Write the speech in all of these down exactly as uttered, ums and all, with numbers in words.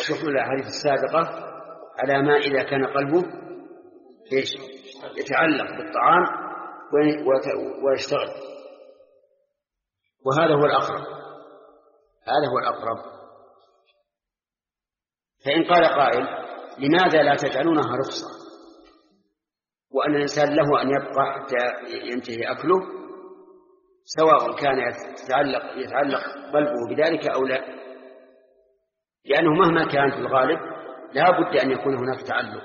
يحمل الأحاديث السابقة على ما إذا كان قلبه إيش يتعلق بالطعام ويشتغل، وهذا هو الأقرب، هذا هو الأقرب. فإن قال قائل لماذا لا تجعلونها رخصة، وأن الإنسان له أن يبقى حتى ينتهي أكله سواء كان يتعلق, يتعلق قلبه بذلك أو لا، لأنه مهما كان في الغالب لا بد أن يكون هناك تعلق.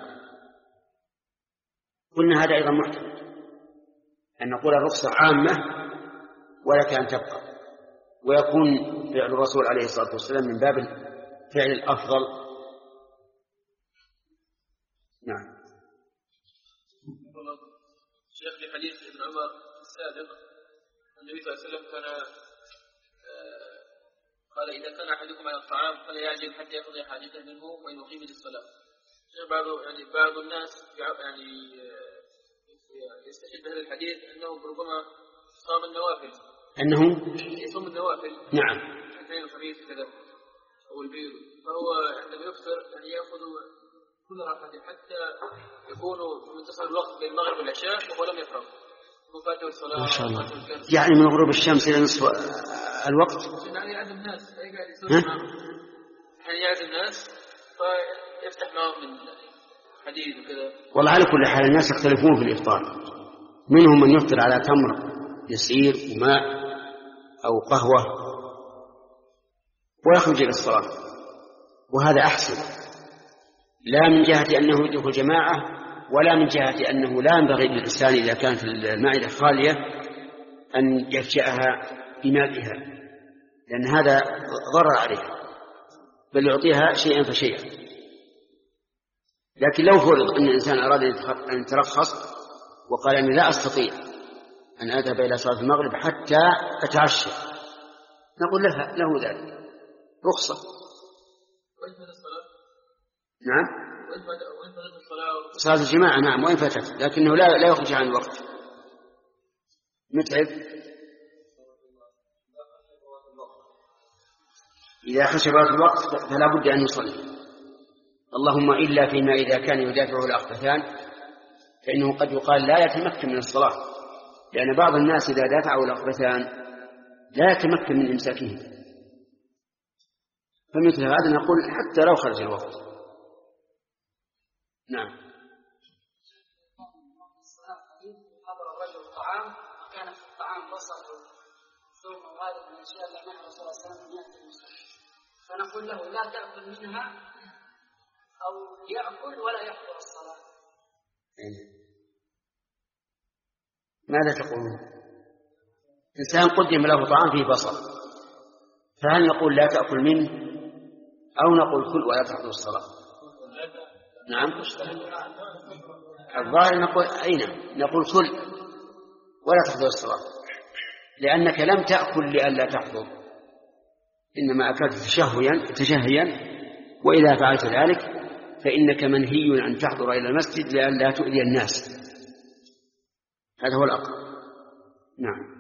قلنا هذا أيضا محتمل أن نقول الرخصة عامة ولك أن تبقى، ويكون فعل الرسول عليه الصلاة والسلام من باب الفعل الأفضل. نعم. شيخ في حديث ابن عمر السابق النبي صلى الله عليه وسلم كان قال إذا كان أحدكم على الطعام فلا يعجل حتى يقضي حاجته منه وإن يقيم للصلاة. بعض يعني بعض الناس يعني يستشهد بهذا الحديث أنه ربما صام النوافل، أنه يصوم النوافل نعم الاثنين الخميس كذا أو البيض، فهو عندما يفطر يعني يأخذ كل راحة حتى يكون في منتصف الوقت بين المغرب والعشاء وهو لم يفرغ وفاته الصلاة. ما شاء الله، يعني من غروب الشمس إلى نصف الوقت. يعني يعد الناس قاعد يسوي معهم، يعني يعد الناس فيفتح معهم من حديد وكذا. والله على كل حال الناس يختلفون في الإفطار، منهم من يفطر على تمر يسير وماء أو قهوة ويخرج إلى الصلاة، وهذا أحسن، لا من جهة أنه يدرك جماعة ولا من جهة أنه لا ينبغي للإنسان إذا كانت المائدة خالية أن يفجأها بمائها، لأن هذا ضرر عليها، بل يعطيها شيئا فشيئا. لكن لو فرض أن الإنسان أراد أن يترخص وقال أني لا أستطيع أن أذهب إلى صلاة المغرب حتى أتعشى، نقول له, له ذلك رخصة. نعم صلاة الجماعة نعم وإن فتت، لكنه لا, لا يخرج عن الوقت متعب. إذا حسبت الوقت فلا بد أن يصلي، اللهم إلا فيما إذا كان يدافعه الأخبثان فإنه قد يقال لا يتمكن من الصلاة، لأن بعض الناس إذا دافعه الأخبثان لا يتمكن من إمساكه، فمثل هذا نقول حتى لو خرج الوقت. نعم. حضر الرجل الطعام وكان في الطعام بصل ثم غالب من الأشياء التي نهى الرسول صلى الله عليه وسلم يأتي المسلم، فنقول له لا تأكل منها أو يأكل ولا يحضر الصلاة. ماذا تقولون؟ إنسان قدم له طعام فيه بصل، فهل نقول لا تأكل منه أو نقول كل ولا تحضر الصلاة؟ نعم الظاهر نقول أين نقول كل ولا تحضر الصلاة، لأنك لم تأكل لئلا تحضر، إنما أكلت تشهيا تشهيا، وإذا فعلت ذلك فإنك منهي أن تحضر إلى المسجد لئلا تؤذي الناس، هذا هو الأقرب. نعم.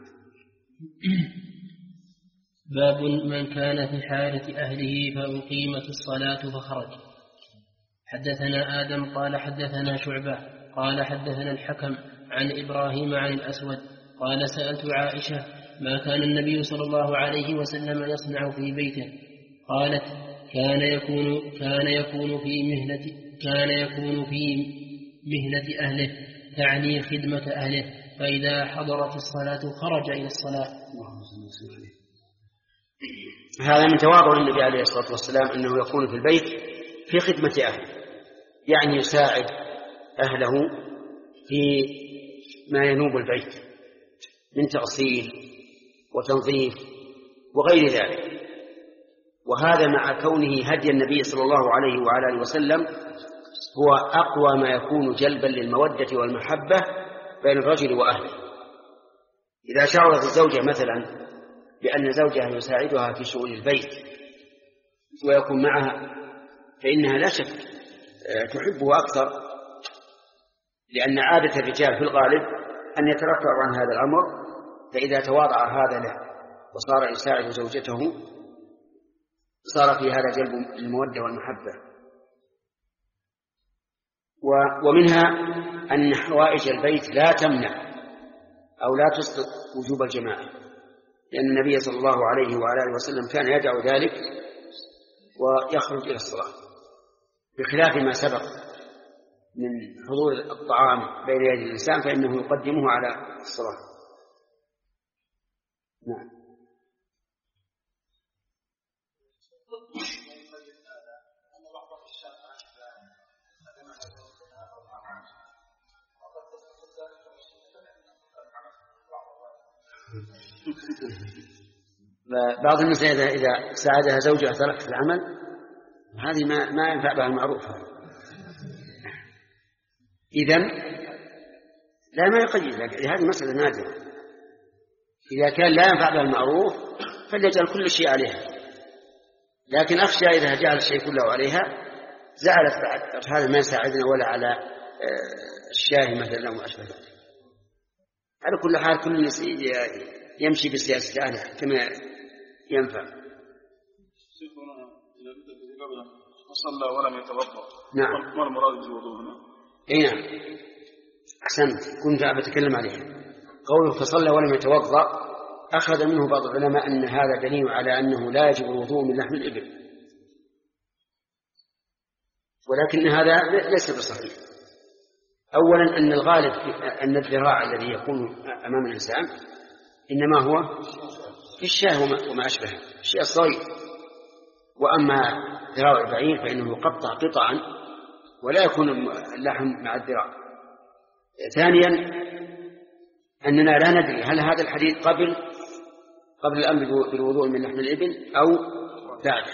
باب من كان في حالة أهله فأقيمت الصلاة فخرج. حدثنا آدم قال حدثنا شعبة قال حدثنا الحكم عن إبراهيم عن الأسود قال سألت عائشة ما كان النبي صلى الله عليه وسلم يصنع في بيته؟ قالت كان يكون كان يكون في مهنة كان يكون في مهنة أهله، تعني خدمة أهله، فإذا حضرت الصلاة خرج إلى الصلاة. هذا من تواضع النبي عليه الصلاة والسلام أنه يكون في البيت في خدمة أهله، يعني يساعد أهله في ما ينوب البيت من تغسيل وتنظيف وغير ذلك، وهذا مع كونه هدي النبي صلى الله عليه وعلى آله وسلم هو أقوى ما يكون جلبا للمودة والمحبة بين الرجل وأهله. إذا شعرت الزوجة مثلا بأن زوجها يساعدها في شؤون البيت ويكون معها فإنها لا شك تحبه أكثر، لأن عادة الرجال في الغالب أن يترفعوا عن هذا الأمر، فإذا تواضع هذا له وصار يساعد زوجته صار في هذا جلب المودة والمحبة. ومنها أن حوائج البيت لا تمنع أو لا تسقط وجوب الجماعة، لأن النبي صلى الله عليه وعلى آله وسلم كان يدع ذلك ويخرج إلى الصلاة، بخلاف ما سبق من حضور الطعام بين يدي الإنسان فإنه يقدمه على الصلاة. نعم. بعض النساء إذا ساعدها زوجها ترك في العمل هذه ما ما ينفع بها المعروف. إذن لا ما يقيد، هذه مسألة نادرة. إذا كان لا ينفع بها المعروف فليجعل كل شيء عليها، لكن أخشى إذا جعل الشيء كله عليها زعلت بعد، هذا ما يساعدنا ولا على الشاهي مثلا أو أشبه ذلك. على كل حال كل يمشي بسياسة أهله كما ينفع. صلى ولم يتوضأ. نعم. ما المراد بالوضوء هنا؟ اي نعم أحسنت، كنت أتكلم عليها. قوله فصلى ولم يتوضأ أخذ منه بعض العلماء أن هذا دليل على أنه لا يجب الوضوء من لحم الإبل، ولكن هذا ليس بصحيح. أولا أن الغالب أن الذراع الذي يكون أمام الإنسان إنما هو في الشاه وما أشبه الشيء الصغير، وأما ذراع البعير فإنه يقطع قطعا ولا يكون اللحم مع الذراع. ثانيا أننا لا ندري هل هذا الحديث قبل قبل الأمر بالوضوء من لحم الإبل أو بعد،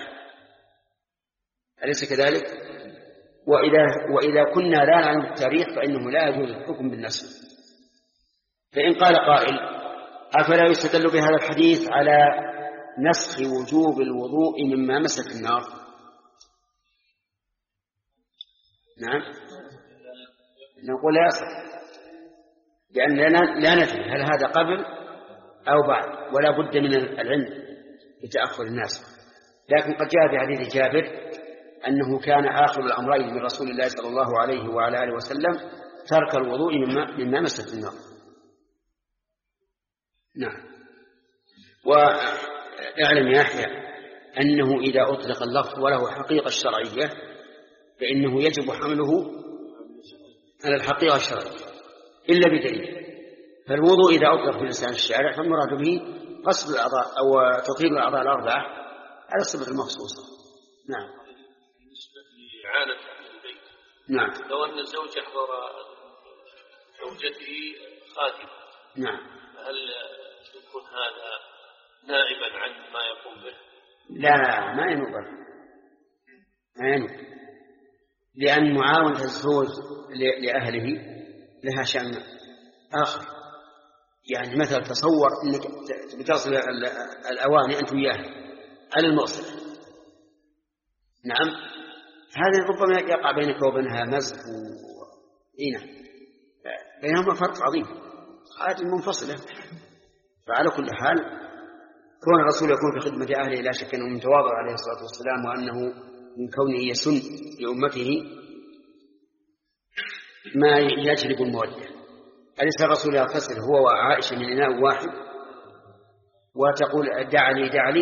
أليس كذلك؟ وإذا, وإذا كنا لا نعلم التاريخ فإنه لا يجوز الحكم بالنسخ. فإن قال قائل أفلا يستدل بهذا الحديث على نسخ وجوب الوضوء مما مست النار؟ نعم نقول لا يصح، لأننا لا ندري هل هذا قبل أو بعد، ولا بد من العلم بتأخر الناس. لكن قد جاء في حديث جابر أنه كان آخر الأمرين من رسول الله صلى الله عليه وعلى آله وسلم ترك الوضوء مما, مما مست النار. نعم. واعلم يا يحيى أنه إذا أطلق اللفظ وله حقيقة شرعية فإنه يجب حمله على الحقيقة الشرعية إلا بدليل. فالوضوء إذا أطلق في لسان الشارع فالمراد به غسل الأعضاء أو تطهير الأعضاء الأربعة على الصفة المخصوصة. نعم. بالنسبة لإعانة أهل البيت، نعم. لو أن الزوج أحضر زوجته خادمة، نعم، هل يكون هذا نائبا عن ما يقوم به؟ لا ما ينوب، ما ينوب، لأن معاونة الزوج لأهله لها شأن آخر. يعني مثلا تصور أنك بتصل الأواني أنت وياه على المغسل، نعم، هذا ربما يقع بينك وبينها مزح وإينا، بينهما فرق عظيم، هذه منفصلة. فعلى كل حال كون الرسول يكون في خدمة أهله لا شك أنه من تواضع عليه الصلاة والسلام، وأنه من كونه يسن لأمته ما يجلب المودة. أليس الرسول يغتسل هو وعائشة من إناء واحد وتقول دعني دعني؟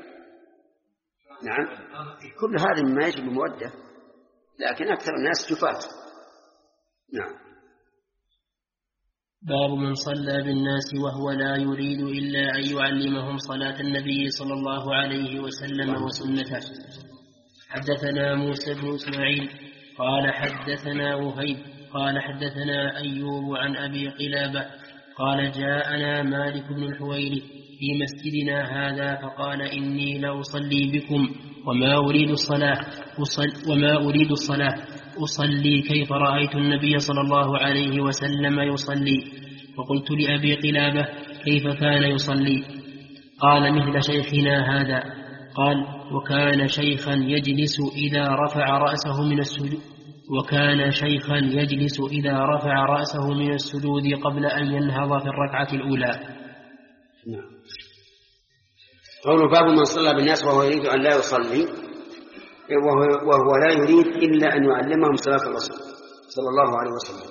نعم، كل هذا مما يجلب المودة، لكن أكثر الناس جفاة. نعم. باب من صلى بالناس وهو لا يريد إلا أن يعلمهم صلاة النبي صلى الله عليه وسلم وسنته. حدثنا موسى بن إسماعيل قال حدثنا وهيب قال حدثنا أيوب عن أبي قلابة قال جاءنا مالك بن الحويرث في مسجدنا هذا فقال إني لأصلي بكم وما أريد الصلاة أصل وما أريد الصلاة أصلي كيف رأيت النبي صلى الله عليه وسلم يصلي. فقلت لأبي قلابة كيف كان يصلي؟ قال مثل شيخنا هذا. قال وكان شيخا يجلس إذا رفع رأسه من السجود وكان شيخا يجلس إذا رفع رأسه من السجود قبل أن ينهض في الركعة الأولى. قول باب من صلى بالناس وهو يريد أن لا يصلي، وهو, وهو لا يريد إلا أن يعلمهم صلاة الرسول صلى الله عليه وسلم،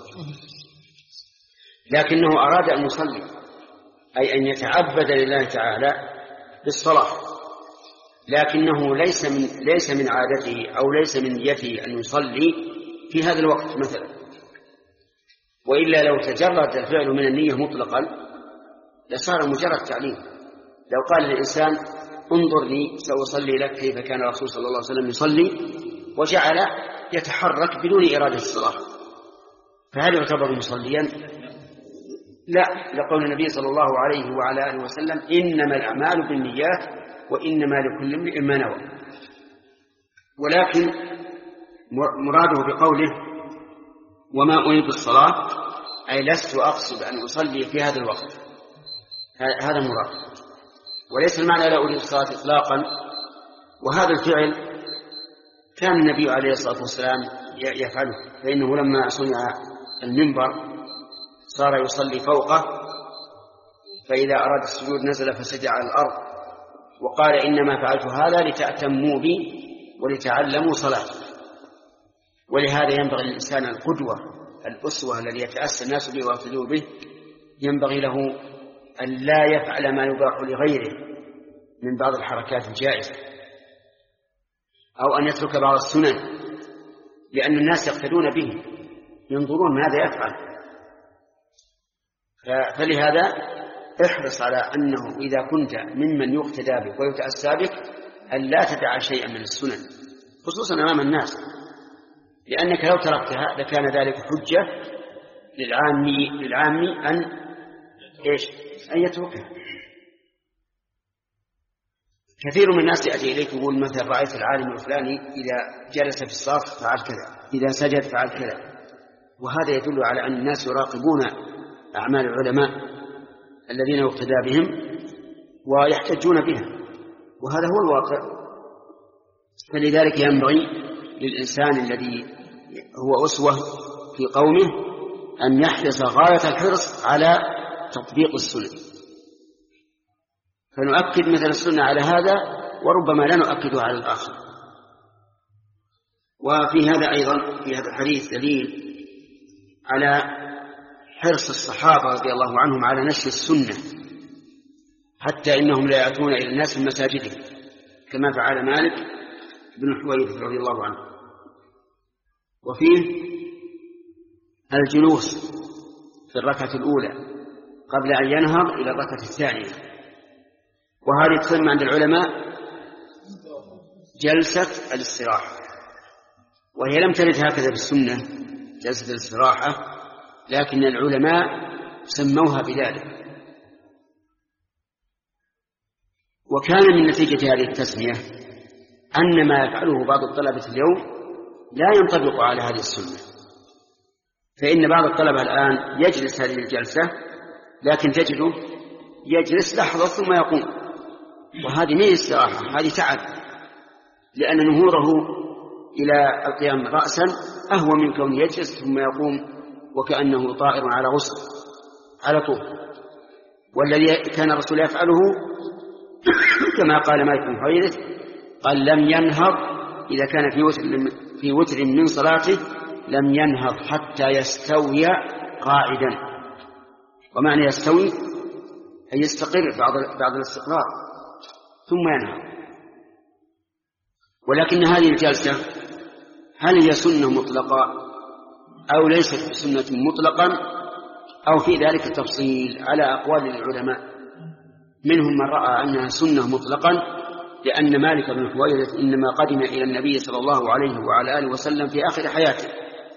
لكنه أراد أن يصلي، أي أن يتعبد لله تعالى بالصلاة، لكنه ليس من, ليس من عادته أو ليس من نيته أن يصلي في هذا الوقت مثلا، وإلا لو تجرد الفعل من النية مطلقا لصار مجرد تعليم. لو قال الإنسان انظرني سأصلي لك كيف كان الرسول صلى الله عليه وسلم يصلي، وجعل يتحرك بدون إرادة الصلاة، فهل يعتبر مصليا؟ لا، لقول النبي صلى الله عليه وعلى آله وسلم إنما الأعمال بالنيات وإنما لكل امرئ ما نوى. ولكن مراده بقوله وما أريد الصلاة أي لست أقصد أن أصلي في هذا الوقت، هذا مراد، وليس المعنى لا أريد الصلاة إطلاقا. وهذا الفعل كان النبي عليه الصلاة والسلام يفعله، فإنه لما صنع المنبر صار يصلي فوقه، فإذا أراد السجود نزل فسجد على الأرض، وقال إنما فعلت هذا لتأتموا بي ولتعلموا صلاتي. ولهذا ينبغي للإنسان القدوة الأسوة الذي يتأسى الناس به ويقتدوا به، ينبغي له أن لا يفعل ما يباح لغيره من بعض الحركات الجائزة، أو أن يترك بعض السنن، لأن الناس يقتدون به ينظرون ماذا يفعل. فلهذا احرص على أنه إذا كنت ممن يقتدى بك ويتأسى بك أن لا تدع شيئا من السنن خصوصا أمام الناس، لأنك لو تركتها لكان ذلك حجة للعامي, للعامي أن إيش أن يتركها. كثير من الناس يأتي إليك يقول مثلا رأيت العالم الفلاني إذا جلس في الصف فعل كذا، إذا سجد فعل كذا، وهذا يدل على أن الناس يراقبون أعمال العلماء الذين يقتدى بهم ويحتجون بها، وهذا هو الواقع. فلذلك ينبغي للإنسان الذي هو أسوة في قومه أن يحرص غاية الحرص على تطبيق السنة، فنؤكد مثل السنة على هذا وربما لا نؤكده على الآخر. وفي هذا أيضا في هذا الحديث دليل على حرص الصحابة رضي الله عنهم على نشر السنة، حتى إنهم لا يأتون إلى الناس في مساجدهم كما فعل مالك بن الحويرث رضي الله عنه. وفيه الجلوس في الركعة الأولى قبل أن ينهض إلى الركعة الثانية، وهذه تسمى عند العلماء جلسة الاستراحة، وهي لم ترد هكذا بالسنة جلسة الاستراحة، لكن العلماء سموها بذلك. وكان من نتيجة هذه التسمية أن ما يفعله بعض الطلبة اليوم لا ينطبق على هذه السنة، فإن بعض الطلبة الآن يجلس هذه الجلسة لكن تجده يجلس لحظة ثم يقوم، وهذه من استراحة، هذه تعب، لأن نهوره إلى القيام رأسا أهوى من كون يجلس ثم يقوم وكأنه طائر على غصن على طول. والذي كان الرسول يفعله كما قال مالك بن حويرث قال لم ينهض إذا كان في وتر في وتر من صلاته لم ينهض حتى يستوي قاعدا. ومعنى يستوي أي يستقر بعد بعد الاستقرار ثم ينهض. ولكن هذه الجلسة هل هي سنة مطلقة أو ليست بسنة مطلقا، أو في ذلك تفصيل على أقوال العلماء. منهم من رأى أنها سنة مطلقا لأن مالك بن حويرث إنما قدم إلى النبي صلى الله عليه وعلى آله وسلم في آخر حياته،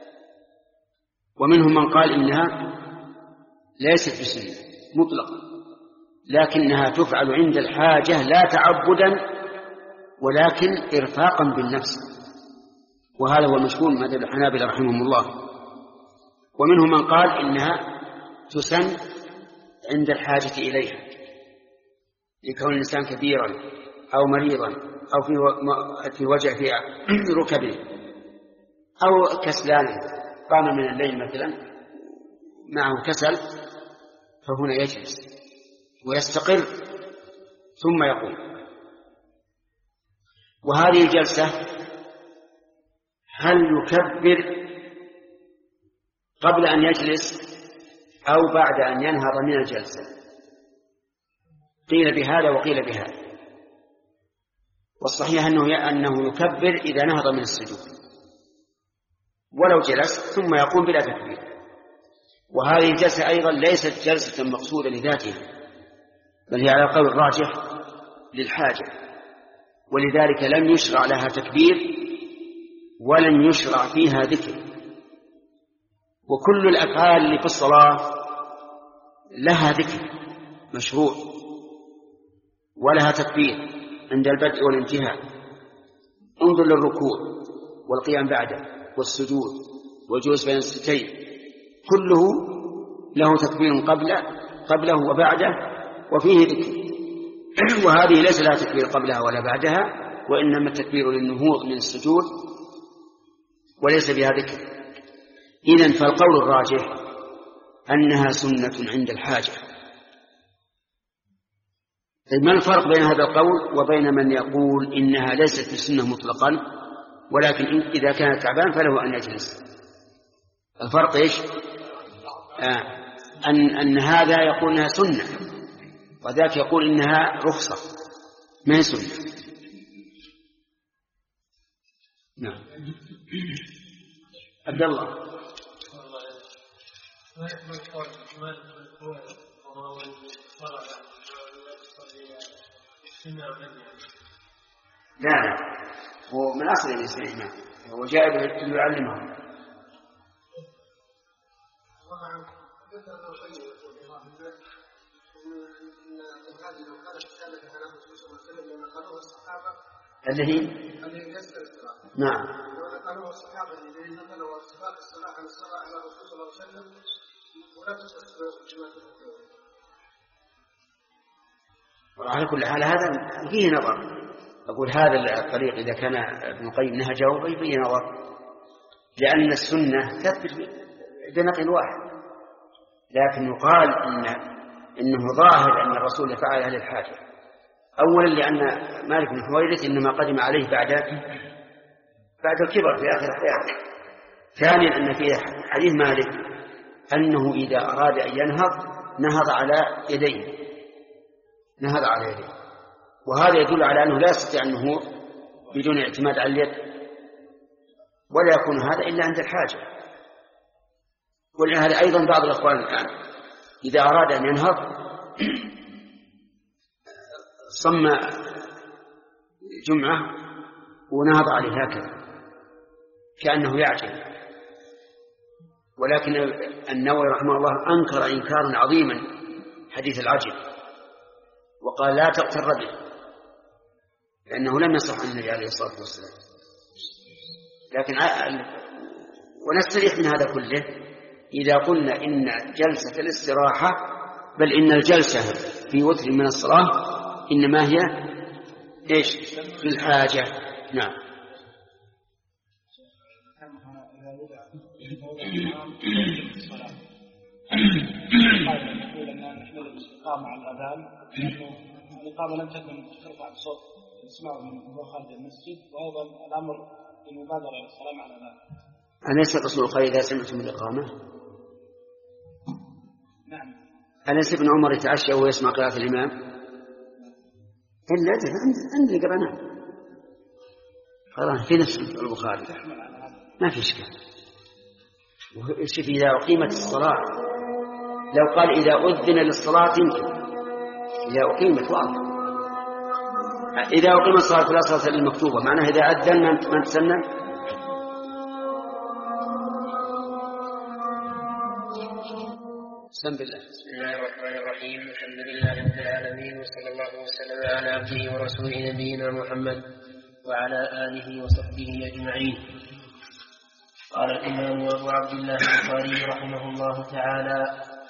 ومنهم من قال إنها ليست بسنة مطلقا لكنها تفعل عند الحاجة لا تعبدا ولكن إرفاقا بالنفس، وهذا هو مشهور مذهب الحنابلة رحمهم الله. ومنهم من قال إنها تسن عند الحاجة إليها لكون الإنسان كبيرا أو مريضا أو في وجع في ركبه أو كسلان قام من الليل مثلا معه كسل، فهنا يجلس ويستقر ثم يقوم. وهذه الجلسة هل يكبر قبل أن يجلس أو بعد أن ينهض من الجلسة؟ قيل بهذا وقيل بهذا، والصحيح أنه أنه يكبر إذا نهض من السجود ولو جلس ثم يقوم بلا تكبير. وهذه الجلسة أيضا ليست جلسة مقصودة لذاتها، بل هي على القول الراجح للحاجة، ولذلك لم يشرع لها تكبير ولم يشرع فيها ذكر. وكل الأفعال اللي في الصلاة لها ذكر مشروع ولها تكبير عند البدء والانتهاء. انظر للركوع والقيام بعده والسجود والجلوس بين الستين، كله له تكبير قبل قبله وبعده وفيه ذكر. وهذه ليس لها تكبير قبلها ولا بعدها، وإنما التكبير للنهوض من السجود وليس بها ذكر. إذن فالقول الراجح أنها سنة عند الحاجة. ما الفرق بين هذا القول وبين من يقول إنها ليست بسنة مطلقا، ولكن إذا كان تعبان فله أن يجلس؟ الفرق إيش؟ آه. أن, أن هذا يقول إنها سنة وذاك يقول إنها رخصة ما هي سنة. نعم. عبد الله. لا لا، هو من أصل الإسلام، هو جاء ليعلمهم. اللي هي نعم قالوا الصحابة الذين نقلوا صفات الصلاة عن الصلاة على الرسول صلى الله عليه وسلم ولا تتصل بما تذكرون. وعلى كل حال هذا فيه نظر. أقول هذا الطريق إذا كان ابن القيم نهجه فيه نظر، لأن السنة تثبت بنقل واحد، لكن يقال إن إنه ظاهر أن الرسول فعل للحاجة. أولا لأن مالك بن حويرث إنما قدم عليه بعد بعد الكبر في آخر حياته. ثانيا أن في حديث مالك أنه إذا أراد أن ينهض نهض على يديه نهض على يديه وهذا يدل على أنه لا يستطيع النهوض بدون اعتماد على اليد، ولا يكون هذا إلا عند الحاجة. ولهذا أيضا بعض الأخوان الآن إذا أراد أن ينهض صم جمعة ونهض عليه هكذا كأنه يعجل. ولكن النووي رحمه الله أنكر إنكارا عظيما حديث العجل وقال لا تغتر به، لأنه لم يصح عن النبي عليه الصلاة والسلام. لكن ونستريح من هذا كله إذا قلنا إن جلسة الاستراحة بل إن الجلسة في وتر من الصلاة إنما هي إيش؟ في الحاجة. نعم. الإقامة على الأذان الإقامة لم تكن ترفع بصوت تسمعه من هو خارج المسجد، وأيضا الأمر بالمبادرة إلى الصلاة على الأذان. أليس الرسول قال إذا سمعتم الإقامة؟ نعم. أليس ابن عمر يتعشى ويسمع قراءة الإمام؟ إلا أجل عندي قرأنا قرأنا في نفس البخاري ما في إشكال. وشوف إذا أقيمت الصلاة لو قال إذا أذن للصلاة يمكن، إذا أقيمت واضح. إذا أقيمت الصلاة فلا صلاة المكتوبة معناها إذا أذن من تسنن. بسم الله. بسم الله الرحمن الرحيم. الحمد لله رب العالمين، وصلى الله وسلم على عبده ورسوله نبينا محمد وعلى آله وصحبه أجمعين. قال الإمام أبو عبد الله البخاري رحمه الله تعالى: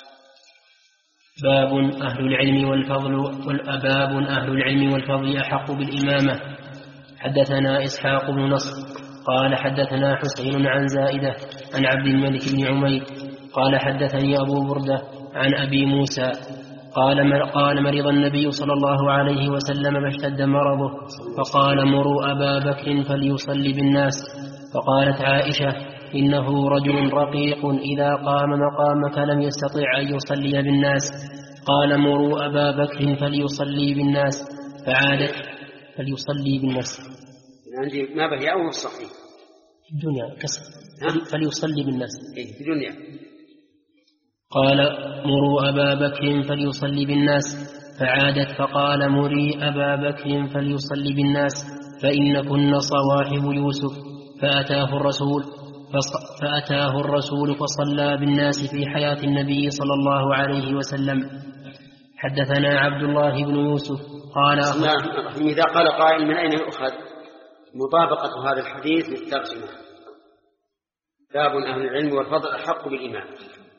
باب أهل العلم والفضل والأباب أهل العلم والفضل أحق بالإمامة. حدثنا إسحاق بن نصر قال حدثنا حسين عن زائدة عن عبد الملك بن عمير قال حدثني أبو بردة عن أبي موسى قال قال مرض النبي صلى الله عليه وسلم فاشتد مرضه فقال مروا أبا بكر فليصلي بالناس. فقالت عائشة إنه رجل رقيق إذا قام مقامك لم يستطع أن يصلي بالناس. قال مروا أبا بكر فليصلي بالناس فعادت فليصلي بالناس. عندي ما به أو الصحيح في الدنيا كسر فليصلي بالناس في الدنيا. قال مروا أبا بكر فليصلي بالناس فعادت فقال مري أبا بكر فليصلي بالناس فإنكن صواحب يوسف. فأتاه الرسول فأتاه الرسول فصلى بالناس في حياة النبي صلى الله عليه وسلم. حدثنا عبد الله بن يوسف قال إذا قال قائل من أين يؤخذ مطابقة هذا الحديث للترجمة؟ باب أهل العلم والفضل أحق بالإيمان.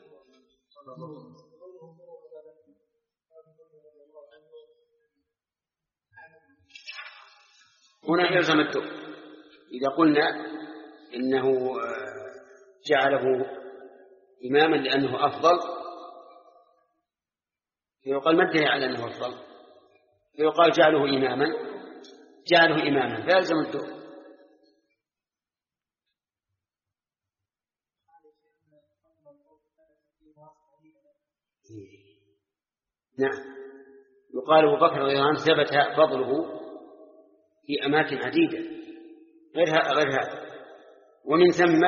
هنا يلزم الدور. إذا قلنا إنه جعله إماما لأنه أفضل فيقال ما الدليل على أنه أفضل؟ فيقال جعله إماما جعله إماما فيلزم الدور. نعم يقال أبو بكر رضي الله عنه ثبت فضله في أماكن عديدة غيرها غير هذا، ومن ثم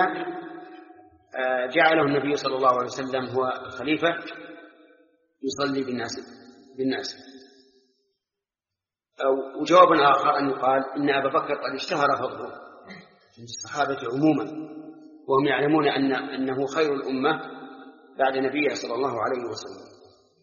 جعله النبي صلى الله عليه وسلم هو الخليفة يصلي بالناس بالناس. أو وجواب آخر أن يقال إن أبا بكر قد اشتهر فضله من الصحابة عموما وهم يعلمون أن أنه خير الأمة بعد نبيه صلى الله عليه وسلم.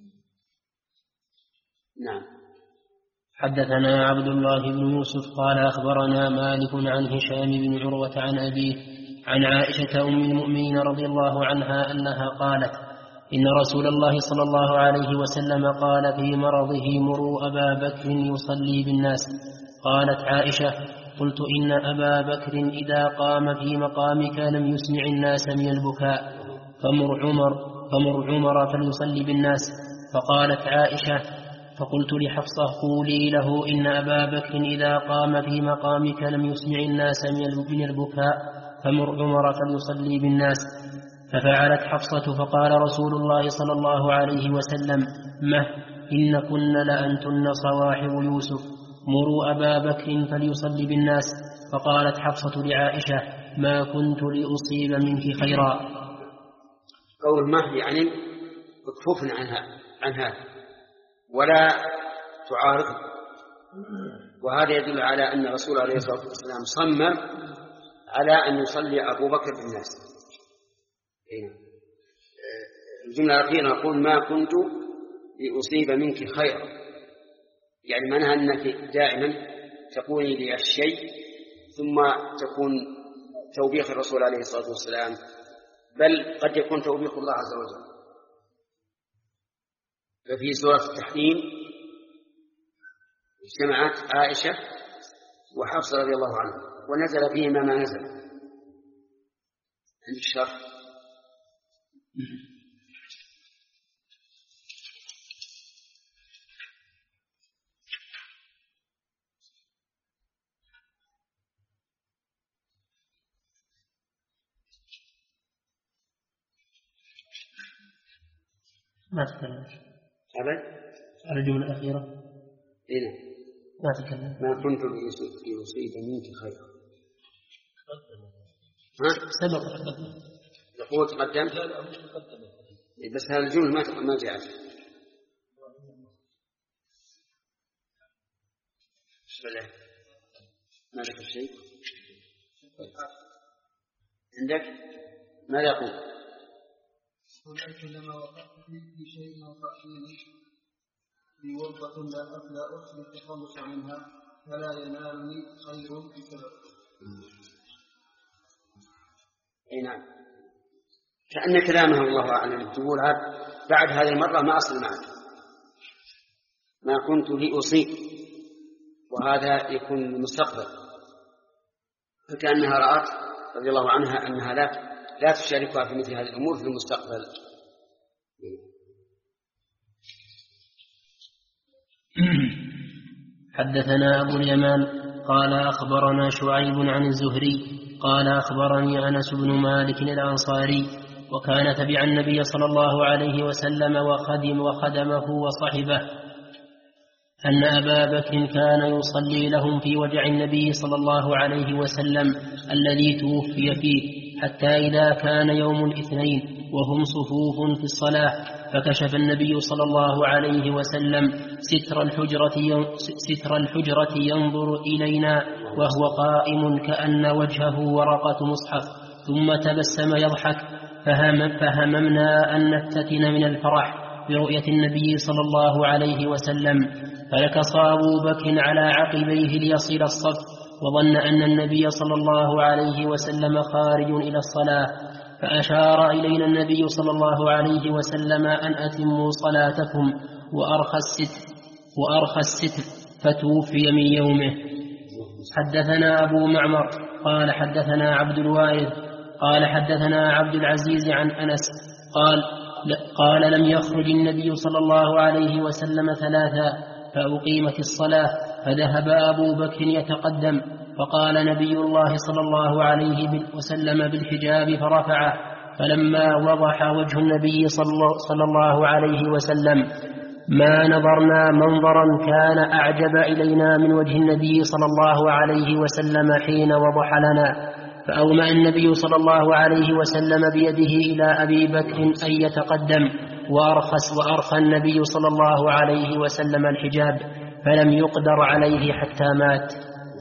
نعم. حدثنا عبد الله بن يوسف قال أخبرنا مالك عن هشام بن عروة عن أبيه عن عائشة أم المؤمنين رضي الله عنها أنها قالت إن رسول الله صلى الله عليه وسلم قال في مرضه مروا أبا بكر يصلي بالناس. قالت عائشة قلت إن أبا بكر إذا قام في مقامك لم يسمع الناس من البكاء فمر عمر, فمر عمر فليصلي بالناس. فقالت عائشة فقلت لحفصة قولي له إن أبا بكر إذا قام في مقامك لم يسمع الناس من البكاء فمر عمر فليصلي بالناس. ففعلت حفصة فقال رسول الله صلى الله عليه وسلم مه إنكن لأنتن صواحب يوسف مروا أبا بكر فليصلي بالناس. فقالت حفصة لعائشة ما كنت لأصيب منك خيرا. قول مه يعني مكفوف عنها عن هذا ولا تعارض، وهذا يدل على أن الرسول عليه الصلاة والسلام صمم على أن يصلي أبو بكر بالناس. الجملة الأخيرة نقول ما كنت لأصيب منك خيرا، يعني معناها أنك دائما تقولي لي الشيء ثم تكون توبيخ الرسول عليه الصلاة والسلام، بل قد يكون توبيخ الله عز وجل. ففي سورة التحريم اجتمعت عائشة وحفصة رضي الله عنها ونزل فيهما ما نزل. عند الشرح ما تكلم أبد على الجملة الأخيرة. إيه ما تكلم ما كنت لأصيب منك خيرا. ها سبق تقدم يقول تقدم بس هذا الجملة ما ما جاءت. بلى ما ذكر شيء عندك ماذا يقول؟ ولكن لما وقعت في شيء وقع فيه في ورطة لا أحسن التخلص منها فلا ينالني خير بسبب. اي نعم، كأن كلامه الله أعلم تقول بعد هذه المرة ما أصل معك ما كنت لأصيب، وهذا يكون المستقبل، فكأنها رأت رضي الله عنها أنها لا لا تشاركها في مثل هذه الأمور في المستقبل. حدثنا أبو اليمان قال أخبرنا شعيب عن الزهري قال أخبرني أنس بن مالك الأنصاري وكان تبع النبي صلى الله عليه وسلم وخدم وخدمه وصحبه أن أبا بكر كان يصلي لهم في وجع النبي صلى الله عليه وسلم الذي توفي فيه حتى إذا كان يوم الاثنين وهم صفوف في الصلاة فكشف النبي صلى الله عليه وسلم ستر الحجرة, ستر الحجرة ينظر إلينا وهو قائم كأن وجهه ورقة مصحف ثم تبسم يضحك فهم فهممنا أن نفتتن من الفرح برؤية النبي صلى الله عليه وسلم فلكص أبو بكر على عقبيه ليصل الصف وظن أن النبي صلى الله عليه وسلم خارج إلى الصلاة فأشار إلينا النبي صلى الله عليه وسلم أن أتموا صلاتكم وأرخى الستر, وأرخى الستر فتوفي من يومه. حدثنا أبو معمر قال حدثنا عبد الوارث قال حدثنا عبد العزيز عن أنس قال قال لم يخرج النبي صلى الله عليه وسلم ثلاثا فأقيمت الصلاة فذهب أبو بكر يتقدم فقال نبي الله صلى الله عليه وسلم بالحجاب فرفعه فلما وضح وجه النبي صلى الله عليه وسلم ما نظرنا منظرا كان أعجب إلينا من وجه النبي صلى الله عليه وسلم حين وضح لنا فأومأ النبي صلى الله عليه وسلم بيده إلى أبي بكر أن يتقدم وأرخص وأرخى النبي صلى الله عليه وسلم الحجاب فلم يقدر عليه حتى مات.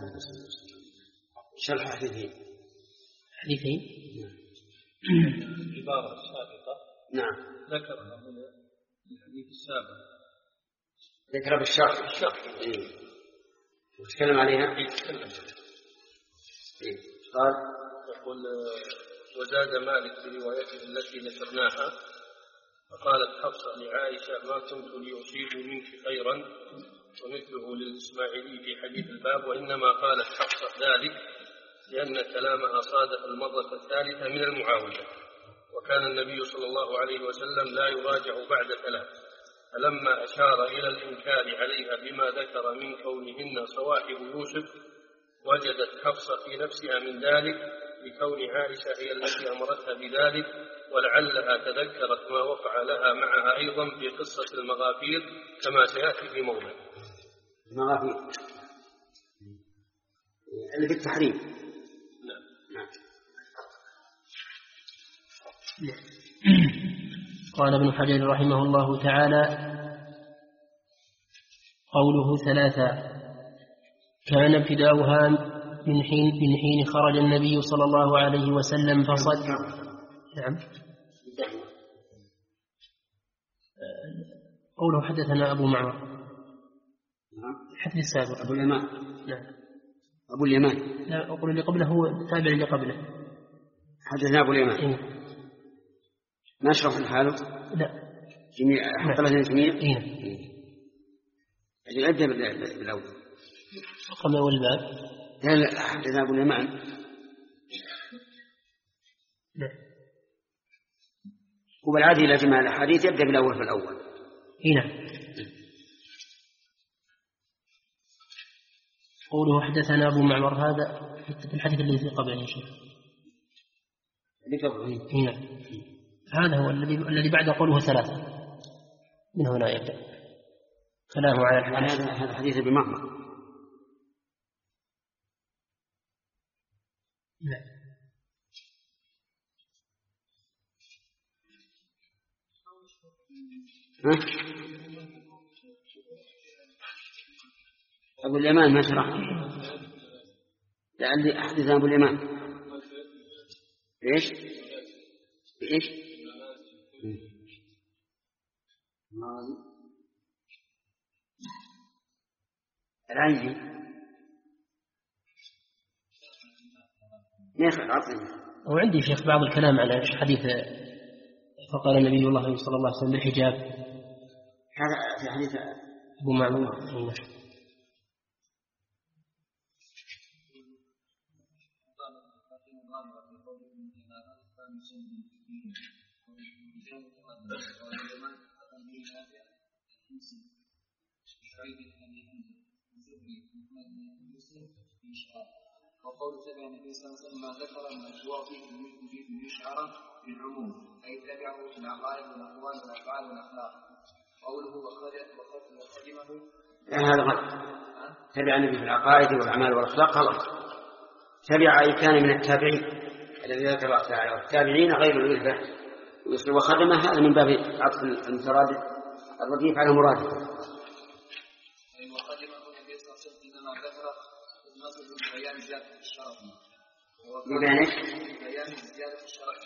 شرح حديثين حديثين العبارة السابقة نعم ذكرها هنا في الحديث السابق ذكر بالشرح الشرح إيه. وتكلم عليها يتكلم إيه. قال يقول وزاد مالك في روايته التي ذكرناها فقالت حفصة لعائشة ما كنت لأصيب منك خيرا ومثله للإسماعيلي في حديث الباب وإنما قالت حفصة ذلك لأن كلامها صادف المرة الثالثة من المعاوية وكان النبي صلى الله عليه وسلم لا يراجع بعد ثلاث فلما أشار إلى الإنكار عليها بما ذكر من كونهن صواحب يوسف وجدت حفصة في نفسها من ذلك لكون عائشة هي التي أمرتها بذلك ولعلها تذكرت ما وقع لها معها أيضا في قصة المغافير كما سيأتي في موضع. المغافير اللي في التحريم. نعم. نعم. قال ابن حجر رحمه الله تعالى قوله ثلاثة كان ابتداؤها من حين, من حين خرج النبي صلى الله عليه وسلم فصد. نعم. قوله حدثنا أبو معمر الحديث السابق أبو اليمان. نعم. أبو اليمان. لا أقول اللي قبله هو تابع اللي قبله. حدثنا أبو اليمان. إيه. ما شرح الحالة؟ لا. جميع حتى لازم جميع. إيه. أجل أبدأ بالأول. رقم أول باب. لا لا حدثنا أبو اليمان. لا. وبالعادة إلى جماع الأحاديث يبدأ بالأول فالأول. هنا قوله حدثنا أبو معمر هذا في الحديث الذي قبله يا شيخ. هنا هذا هو الذي الذي بعد قوله ثلاثة من هنا يبدأ كلامه على الحديث. هذا حديث ابن معمر. لا. أبو اليمان ما شرح لعلي أحدث أبو اليمان إيش إيش العنزي ناخذ عطني. وعندي شيخ بعض الكلام على حديث فقال النبي الله صلى الله عليه وسلم بالحجاب هذا في حديث أبو معمر. شعيب بن الزهري بن مسلم بن شعار. وقول تبع النبي صلى الله عليه وسلم ما ذكر المشروع فيه يريد يشعر بالعموم أي تبعه في العقائد والأقوال والأفعال والأخلاق. قوله وخدمه هذا غلط. تبع النبي في العقائد والأعمال والأخلاق غلط. تبع أي كان من التابعين الذي ذكر الله تعالى، التابعين غير الإلفة. وخدمه هذا من باب عطف المترادف الرديف على مراده. وخدمه النبي صلى الله عليه وسلم إنما ذكر النص بيان زيادة الشرف. بيان بيان زيادة الشرف.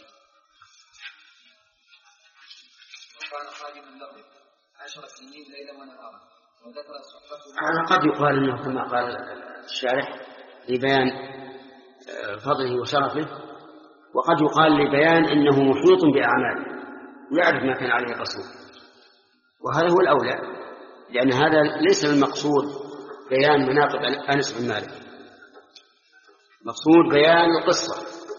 وكان خادما له عشر سنين ليلا ونهارا. وذكر صحبته. أنا قد يقال إنه كما قال الشارح لبيان فضله وشرفه، وقد يقال لبيان أنه محيط بأعماله ويعرف ما كان عليه الرسول، وهذا هو الأولى، لأن هذا ليس المقصود بيان مناقب أنس بن مالك، مقصود بيان القصة.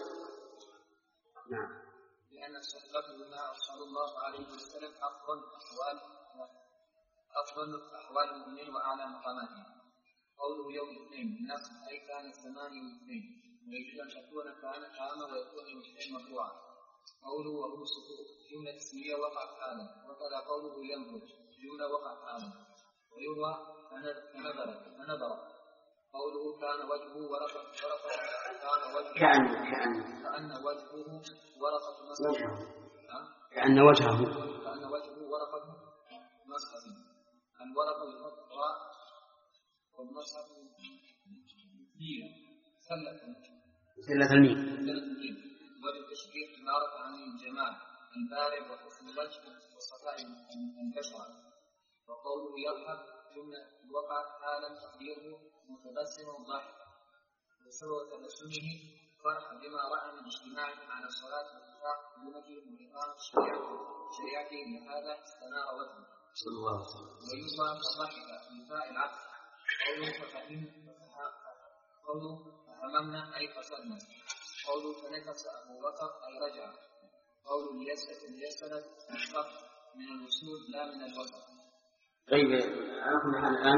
نعم. لأن صحبته ما صلى الله عليه وسلم أفضل أحوال أفضل أحوال المؤمنين وأعلى مقاماتهم. قوله يوم الاثنين النص أي كان الزمان يوم الاثنين، ويجوز أن تكون كان قام ويكون يوم الاثنين مرفوعا. قوله وهو سكوت جملة اسمية وقعت حالا، وكذا قوله ينبت جملة وقعت حالا. ويروى فنظرت فنظر. قوله كان وجهه ورقة ورقة كان وجهه كأن كأن كأن وجهه ورقة مصحف كأن وجهه كأن وجهه ورقة مصحف. الورقة الخضراء والمصحف كبيرة سلة سلة الميم. وللتشبيه عبارة عن الجمال البارع وحسن الوجه وصفاء البشرة. وقوله يضحك جملة وقعت حالا تقديره متبسم وضاحك، وسبب تبسمه فرح بما رأى من اجتماعه على الصلاة والإنفاق بدونه وإقامة شريعته، لهذا استنار وجهه صلى الله عليه وسلم. ويوصى فضحك بفاء العطف. قوله ففهم قوله فهممنا أي قصدنا. قوله فنكس أبو بكر أي رجع. قوله ليسند الصف من الوصول لا من الوسط. طيب أكون الآن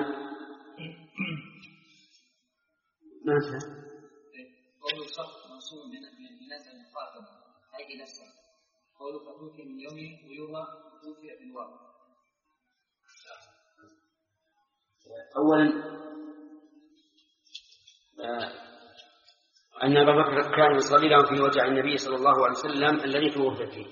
ما أنت قوله صف منصوب بنزع المخاطب أي إلى السفر. قوله فتوفي من يومه ويوم توفي بالواو. أولا أن أبا بكر كان يصلي لهم في وجع النبي صلى الله عليه وسلم الذي توفي فيه.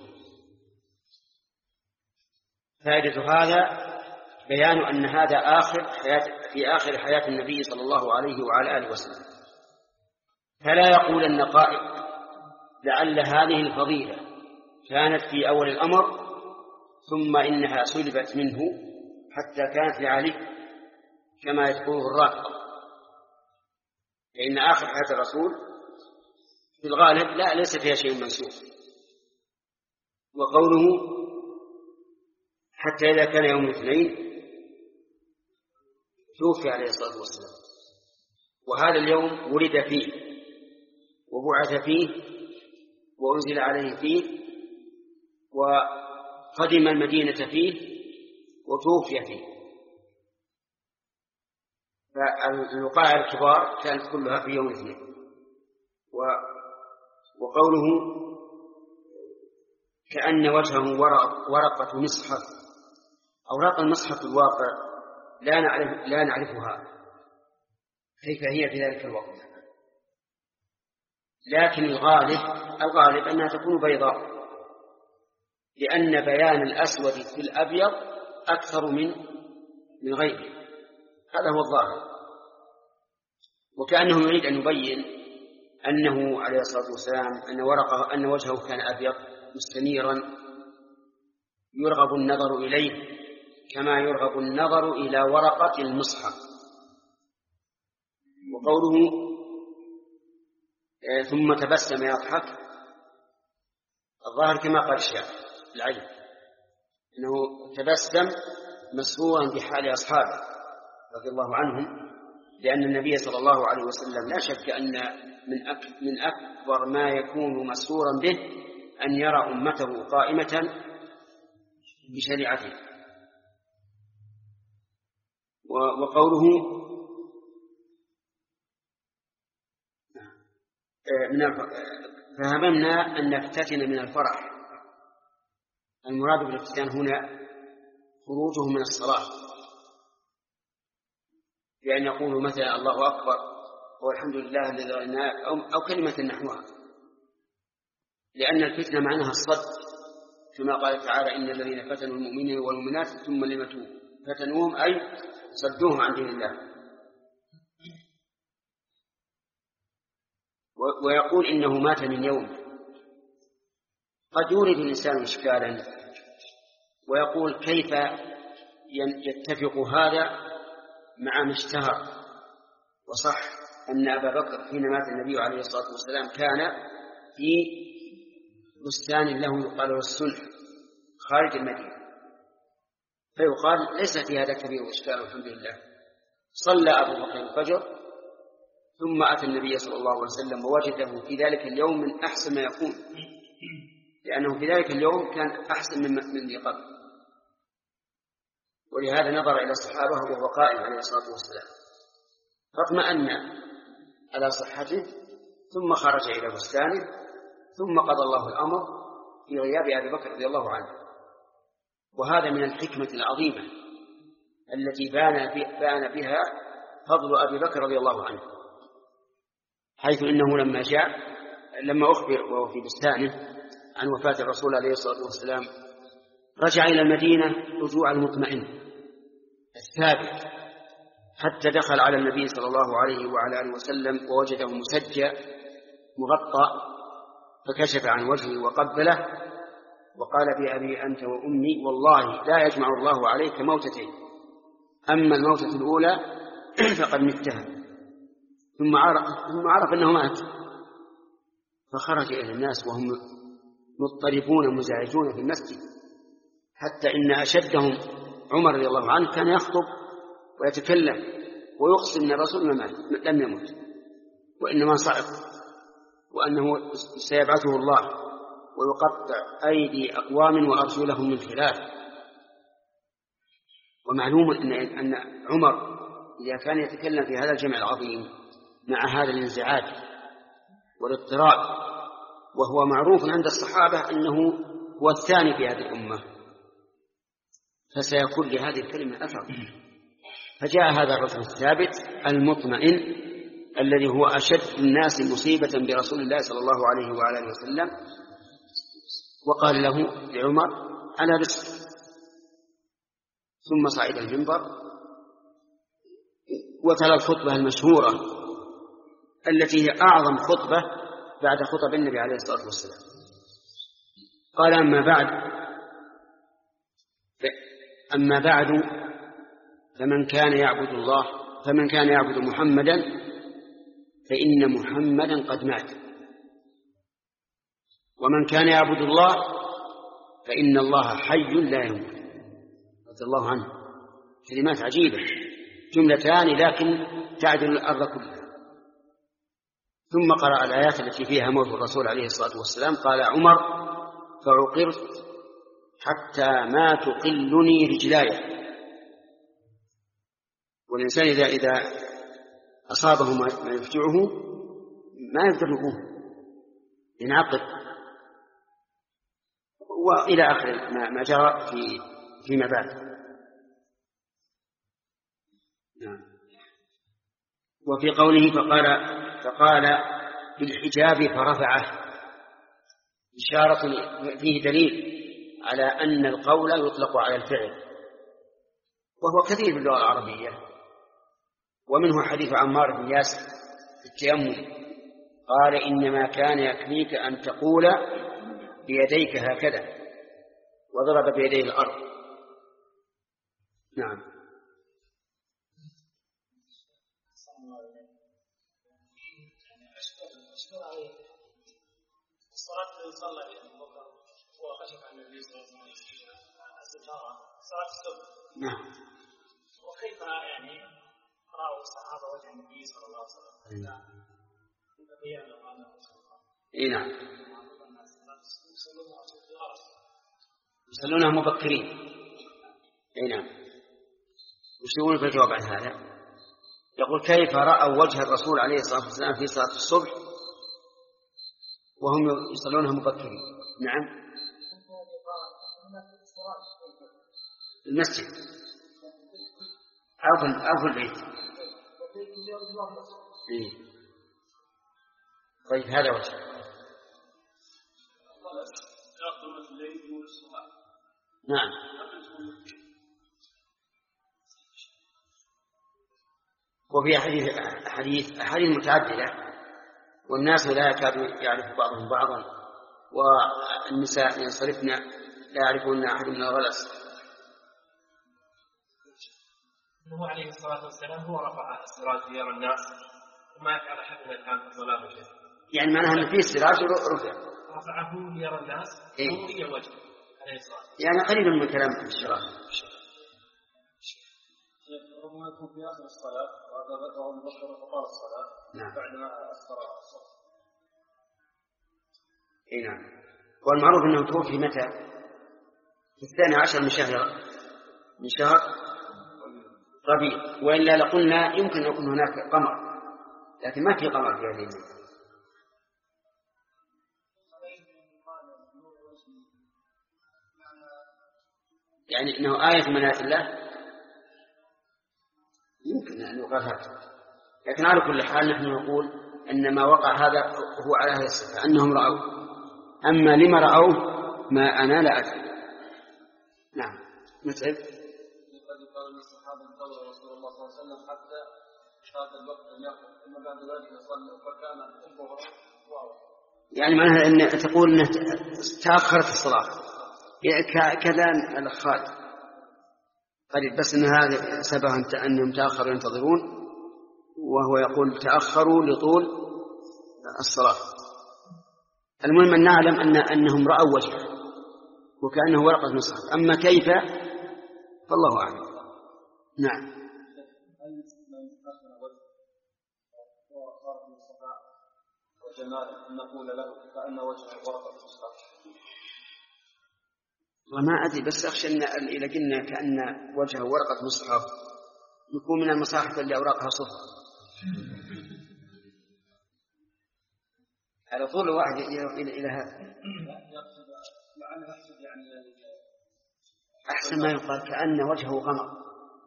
فائدة هذا بيان أن هذا آخر حياة في آخر حياة النبي صلى الله عليه وعلى آله وسلم، فلا يقول أن قائل لعل هذه الفضيلة كانت في أول الأمر ثم إنها سلبت منه حتى كانت لعلي كما يذكره الرافضة، لأن آخر حياة الرسول في الغالب لا ليس فيها شيء منسوخ. وقوله حتى إذا كان يوم الاثنين توفي عليه الصلاة والسلام، وهذا اليوم ولد فيه وبعث فيه وأنزل عليه فيه وقدم المدينة فيه وتوفي فيه. فالوقائع الكبار كانت كلها في يوم الاثنين. وقوله كأن وجهه ورقة مصحف، أوراق المصحف في الواقع لا نعرف لا نعرفها كيف هي في ذلك الوقت، لكن الغالب الغالب أنها تكون بيضاء، لأن بيان الأسود في الأبيض أكثر من من غيره، هذا هو الظاهر. وكأنه يريد أن يبين أنه عليه الصلاة والسلام أن ورقه أن وجهه كان أبيض مستنيرا يرغب النظر إليه كما يرغب النظر إلى ورقة المصحف. وقوله ثم تبسم يضحك، الظاهر كما قال الشيخ العلم أنه تبسم مسرورا بحال أصحابه رضي الله عنهم، لأن النبي صلى الله عليه وسلم لا شك أن من من أكبر ما يكون مسرورا به أن يرى أمته قائمة بشريعته. وقوله من فهممنا أن نفتتن من الفرح. المراد بالافتتان هنا خروجه من الصلاة، بأن يقولوا مثلا الله أكبر والحمد لله الذي رأيناه أو كلمة نحوها، لأن الفتنة معناها الصد، كما قال تعالى إن الذين فتنوا المؤمنين والمؤمنات ثم لم فتنوهم أي صدوهم عن دين الله. ويقول إنه مات من يوم. قد يورد الإنسان إشكالا ويقول كيف يتفق هذا مع ما اشتهر وصح أن أبا بكر حين مات النبي عليه الصلاة والسلام كان في بستان له يقال له السنح خارج المدينة، فيقال ليس في هذا كبير إشكال والحمد لله. صلى أبو بكر الفجر ثم أتى النبي صلى الله عليه وسلم ووجده في ذلك اليوم من أحسن ما يكون، لأنه في ذلك اليوم كان أحسن من من قبل، ولهذا نظر إلى الصحابة وهو قائم عليه الصلاة والسلام فاطمأن على صحته، ثم خرج إلى بستانه، ثم قضى الله الأمر في غياب أبي بكر رضي الله عنه. وهذا من الحكمة العظيمة التي بان بها فضل أبي بكر رضي الله عنه، حيث إنه لما جاء لما أخبر وهو في بستانه عن وفاة الرسول عليه الصلاة والسلام رجع إلى المدينة رجوع المطمئن الثابت، حتى دخل على النبي صلى الله عليه وعلى آله وسلم ووجده مسجى مغطى، فكشف عن وجهه وقبله وقال بأبي أنت وأمي والله لا يجمع الله عليك موتتين، أما الموتة الأولى فقد متها. ثم عرف, ثم عرف أنه مات، فخرج إلى الناس وهم مضطربون مزعجون في المسجد، حتى إن أشدهم عمر رضي الله عنه كان يخطب ويتكلم ويقسم أن الرسول لم يمت وإنما صعق، وأنه سيبعثه الله ويقطع أيدي أقوام وأرجلهم من خلاف. ومعلوم أن أن عمر إذا كان يتكلم في هذا الجمع العظيم مع هذا الانزعاج والاضطراب، وهو معروف عند الصحابة أنه هو الثاني في هذه الأمة، فسيكون لهذه الكلمة أثر. فجاء هذا الرجل الثابت المطمئن الذي هو أشد الناس مصيبة برسول الله صلى الله عليه وعلى آله وسلم، وقال له لعمر على رزق، ثم صعد المنبر وتلا الخطبة المشهورة التي هي أعظم خطبة بعد خطب النبي عليه الصلاة والسلام. قال أما بعد أما بعد فمن كان يعبد الله فمن كان يعبد محمدا فإن محمدا قد مات، ومن كان يعبد الله فإن الله حي لا يموت رضي الله عنه. كلمات عجيبة، جملتان لكن تعدل الأرض كلها. ثم قرأ الآيات التي فيها موت الرسول عليه الصلاة والسلام. قال عمر فعقرت حتى ما تقلني رجلاي. والإنسان إذا, إذا أصابه ما يفجعه ما يقدر يقوم، ينعقد، وإلى آخر ما جرى في فيما بعد. وفي قوله فقال فقال بالحجاب فرفعه، إشارة فيه دليل على أن القول يطلق على الفعل، وهو كثير باللغة العربية. ومنه حديث عمار بن ياسر في التيمم قال إنما كان يكفيك أن تقول بيديك هكذا، وضرب بيديه الأرض. نعم. الصلاة اللي صلى أبو بكر وخشف عن النبي صلى الله عليه وسلم الستارة صلاة الصبح. نعم. وكيف يعني رأوا الصحابة وجه النبي صلى الله عليه وسلم؟ نعم. إيه نعم. يصلونها مبكرين. إيه نعم. وش يقول في الجواب عن هذا؟ يقول كيف رأوا وجه الرسول عليه الصلاة والسلام في صلاة الصبح وهم يصلونها مبكرين؟ نعم المسجد أو أو في البيت. إيه. طيب هذا وجه. نعم. وفي حديث حديث حديث متعددة والناس لا يكاد يعرف بعضهم بعضا والنساء ينصرفن لا يعرفون أحد من الغلس. إنه عليه الصلاة والسلام هو رفع السراج ليرى الناس وما يفعل أحد من الآن في الظلام شيء. يعني معناها أن فيه سراج رفع. رفعه ليرى الناس ورؤي وجهه عليه الصلاة والسلام. يعني قريب من كلام الشراج. ربما يكون في آخر الصلاة وهذا وهو مبكر فطال الصلاة. نعم. بعدما أسر الصلاة. إيه نعم. والمعروف أنه توفي متى؟ في الثاني عشر من شهر من شهر ربيع، وإلا لقلنا يمكن أن يكون هناك قمر لكن ما في قمر في هذه المدة. يعني أنه آية من آيات الله يمكن أن يقال هذا، لكن على كل حال نحن نقول أن ما وقع هذا هو على هذه الصفة أنهم رأوا. أما لما رأوه ما أنا لا أدري. نعم متعب. قال الصحابة انتظروا رسول الله صلى الله عليه وسلم حتى شاط الوقت أن يخرج ثم بعد ذلك صلى فكان الظهر واضح. يعني معناها أن تقول أنه تأخرت الصلاة كذا الخالد قريب، بس أن هذا سبب أنهم تأخروا ينتظرون، وهو يقول تأخروا لطول الصلاة. المهم أن نعلم أن أنهم رأوا وجهه وكأنه ورقة مصحف، أما كيف فالله أعلم. نعم. وما أدري بس أخشى أن إذا قلنا كأن وجهه ورقة مصحف يكون من المصاحف اللي أوراقها صفر على طول واحد إلى إلى هذا. أحسن ما يقال كأن وجهه غمر.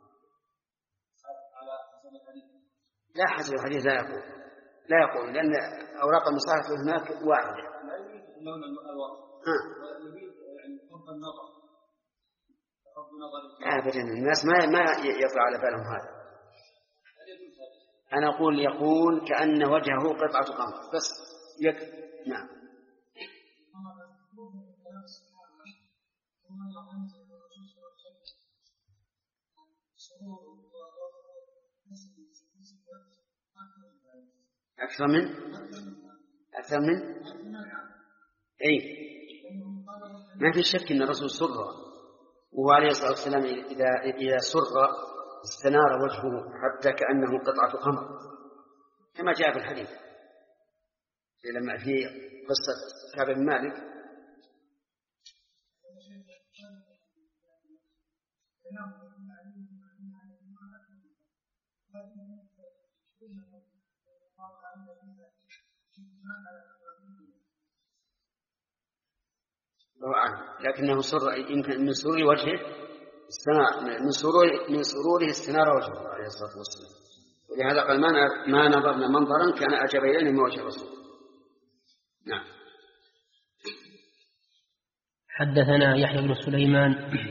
لا حسب الحديث لا يقول لا يقول لأن أوراق المصاحف هناك واحدة. أبدا الناس ما ما يطلع على بالهم هذا. أنا أقول يقول كأن وجهه قطعة قمر بس يكفي. نعم. أكثر من أكثر من أي ما في شك أن الرسول سر، وهو عليه الصلاة والسلام إذا إذا سر استنار وجهه حتى كأنه قطعة قمر كما جاء في الحديث لما في قصة كعب بن مالك. لكنه سر يمكن من سرور وجهه استنار من سرور من سروره استنار وجهه عليه الصلاة والسلام، ولهذا قال ما ما نظرنا منظرا كان أعجب إلينا من وجه الرسول. نعم. حدثنا يحيى بن سليمان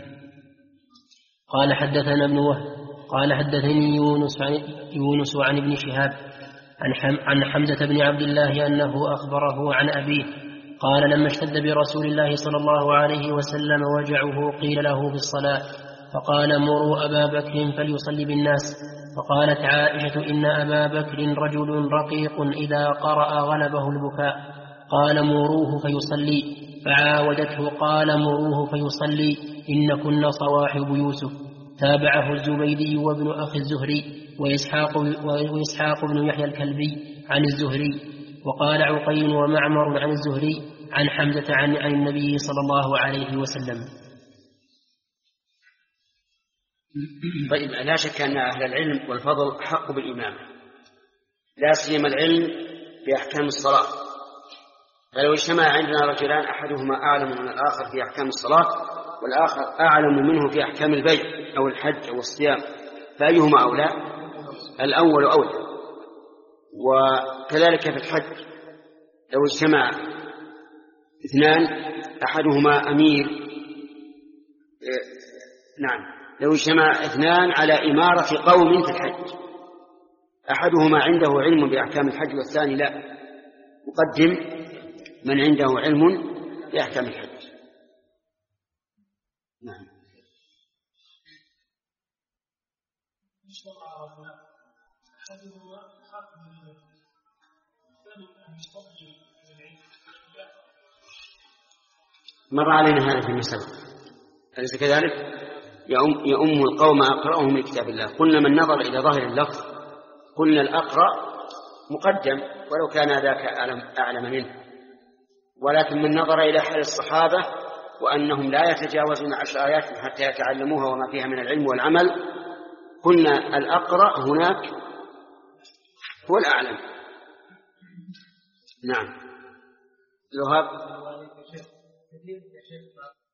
قال حدثنا ابن وهب قال حدثني يونس عن يونس عن ابن شهاب عن حم عن حمزة بن عبد الله أنه أخبره عن أبيه قال لما اشتد برسول الله صلى الله عليه وسلم وجعه قيل له في الصلاة فقال مروا أبا بكر فليصلي بالناس. فقالت عائشة إن أبا بكر رجل رقيق إذا قرأ غلبه البكاء قال مروه فيصلي. فعاودته قال مروه فيصلي إن كن صواحب يوسف. تابعه الزبيدي وابن أخي الزهري وإسحاق, وإسحاق بن يحيى الكلبي عن الزهري. وقال عقيل ومعمر عن الزهري عن حمزة عن, عن النبي صلى الله عليه وسلم. طيب لا شك أن أهل العلم والفضل حق بالإمامة، لا سيما العلم بأحكام الصلاة. فلو اجتمع عندنا رجلان أحدهما أعلم من الآخر في أحكام الصلاة والآخر أعلم منه في أحكام البيع أو الحج أو الصيام، فأيهما أولى؟ الأول أولى. وكذلك في الحج لو اجتمع اثنان أحدهما أمير، نعم لو اجتمع اثنان على إمارة قوم في الحج، أحدهما عنده علم بأحكام الحج والثاني لا، يقدم من عنده علم بأحكام الحج. نعم. مر علينا هذا في المسألة أليس كذلك؟ يؤم, يؤم القوم أقرأهم لكتاب الله. قلنا من نظر إلى ظاهر اللفظ قلنا الأقرأ مقدم ولو كان ذاك أعلم, أعلم منه، ولكن من نظر إلى حال الصحابة وأنهم لا يتجاوزون عشر آيات حتى يتعلموها وما فيها من العلم والعمل، قلنا الأقرأ هناك هو الأعلم. نعم. الوهاب